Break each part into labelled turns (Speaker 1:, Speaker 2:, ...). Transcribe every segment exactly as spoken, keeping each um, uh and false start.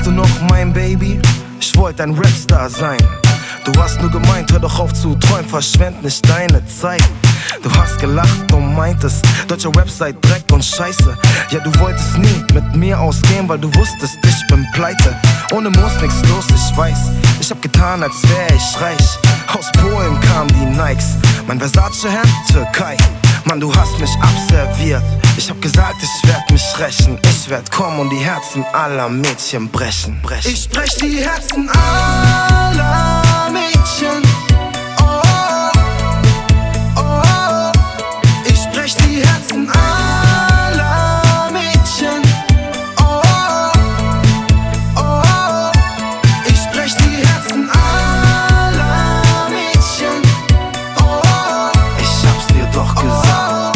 Speaker 1: du noch mein Baby? Ich wollte ein Rapstar sein. Du hast nur gemeint, hör doch auf zu träumen, verschwend nicht deine Zeit. Du hast gelacht und meintest, deutscher Rap sei Dreck und Scheiße. Ja, du wolltest nie mit mir ausgehen, weil du wusstest, ich bin pleite. Ohne Moos nix los, ich weiß. Ich hab getan, als wär ich reich. Aus Polen kamen die Nikes, mein Versace-Hemd, Türkei. Mann, du hast mich abserviert. Ich hab gesagt, ich werd mich rächen. Ich werd kommen und die Herzen aller Mädchen brechen. brechen. Ich brech die Herzen aller Mädchen. Oh, oh, oh. Ich brech die Herzen aller Mädchen. Oh, oh, oh. Ich brech die Herzen aller Mädchen. Oh, ich hab's dir doch gesagt.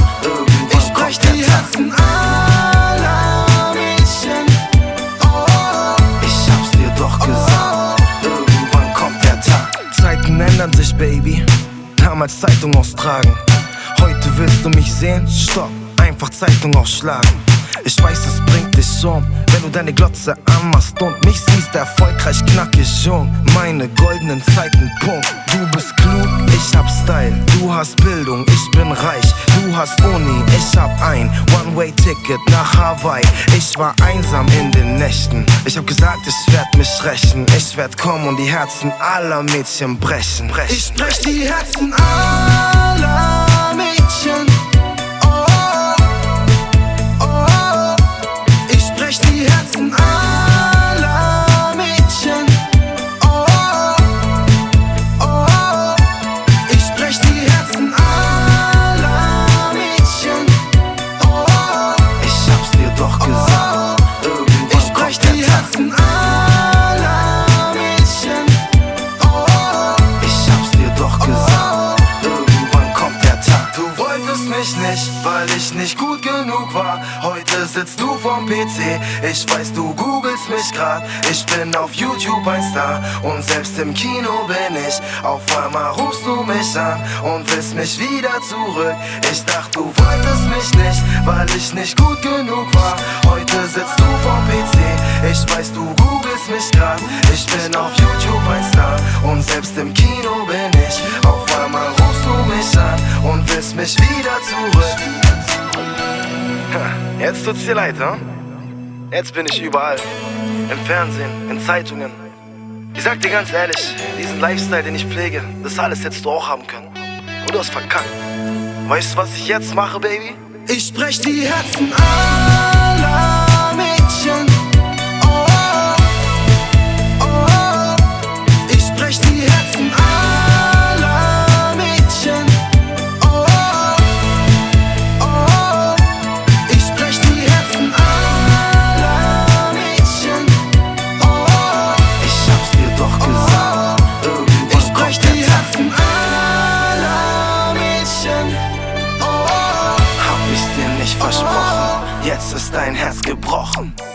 Speaker 1: Ändern sich, Baby, damals Zeitung austragen. Heute willst du mich sehen? Stopp, einfach Zeitung aufschlagen. Ich weiß, es bringt dich um, wenn du deine Glotze anmachst und mich siehst, erfolgreich, knackig, jung. Meine goldenen Zeiten, Punkt. Du bist klug, ich hab Style. Du hast Bildung, ich bin reich. Du hast Uni, ich hab ein One-Way-Ticket nach Hawaii. Ich war einsam in den Nächten. Ich hab gesagt, ich werd mich rächen. Ich werd kommen und die Herzen aller Mädchen brechen. brechen. Ich brech die Herzen aller Mädchen. Die Herzen aller Mädchen. Oh, oh, oh. Ich brech die Herzen aller Mädchen. Oh, ich hab's dir doch gesagt. Irgendwann ich brech die Herzen aller Mädchen. Oh, ich hab's dir doch gesagt. Irgendwann kommt der Tag. Du wolltest mich nicht, weil ich nicht gut genug war. Heute sitzt du vorm P C. Ich weiß, du googelst mich grad. Ich bin auf YouTube ein Star und selbst im Kino bin ich. Auf einmal rufst du mich an und willst mich wieder zurück. Ich dachte, du wolltest mich nicht, weil ich nicht gut genug war. Heute sitzt du vorm P C. Ich weiß, du googelst mich grad. Ich bin auf YouTube ein Star und selbst im Kino bin ich. Auf einmal rufst du mich an und willst mich wieder zurück. Jetzt tut's dir leid, hm? Jetzt bin ich überall. Im Fernsehen, in Zeitungen. Ich sag dir ganz ehrlich, diesen Lifestyle, den ich pflege, das alles hättest du auch haben können. Und du hast verkackt. Weißt du, was ich jetzt mache, Baby? Ich brech die Herzen aller Mädchen. Oh, oh, oh. Ich brech die Herzen aller Mädchen. Oh, oh, oh. Ich brech die Herzen aller Mädchen. Oh, ich hab's dir doch gesagt. Irgendwann ich brech die Herzen aller Mädchen. Oh, hab ich's dir nicht versprochen. Jetzt ist dein Herz gebrochen.